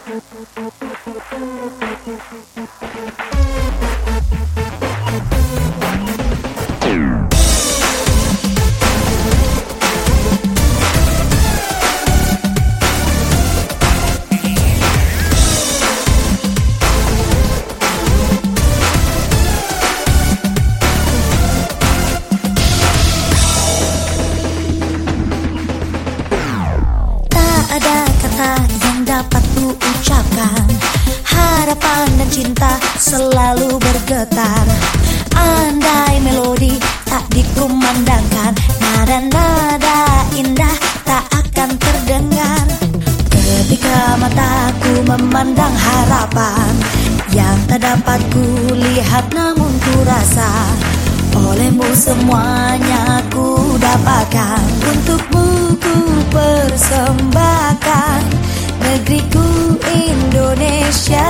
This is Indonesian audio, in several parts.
Ada kata yang dapat ku ucapkan, harapan dan cinta selalu bergetar. Andai melodi tak dikumandangkan, nada-nada indah tak akan terdengar. Ketika mataku memandang harapan yang tak dapat ku lihat namun ku rasa, olehmu semuanya ku dapatkan. Untukmu ku persembahkan negeriku Indonesia.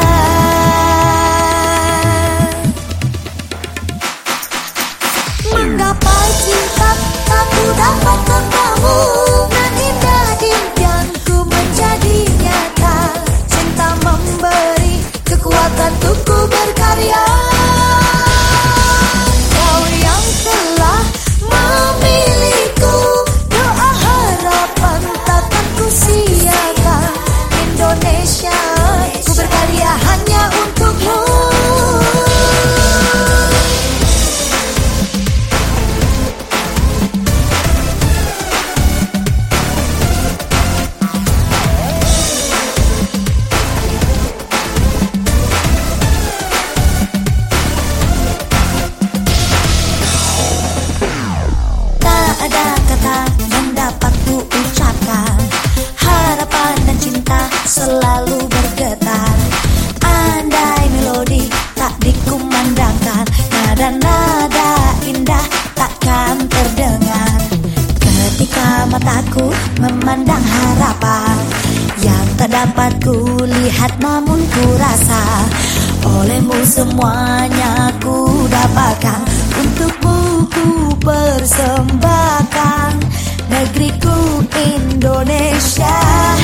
Menggapai cinta tak ku dapatkan kamu, nan indah impianku menjadi nyata. Cinta memberi kekuatan untuk ku berkarya. Ku berkarya hanya untukmu. Tak ada kata yang dapat ku ucapkan, harapan dan cinta selalu bergetar. Andai melodi tak dikumandangkan, nada-nada indah takkan terdengar. Ketika mataku memandang harapan yang tak dapat ku lihat namun ku rasa, olehmu semuanya ku dapatkan. Untukmu ku persembahkan negeriku Indonesia.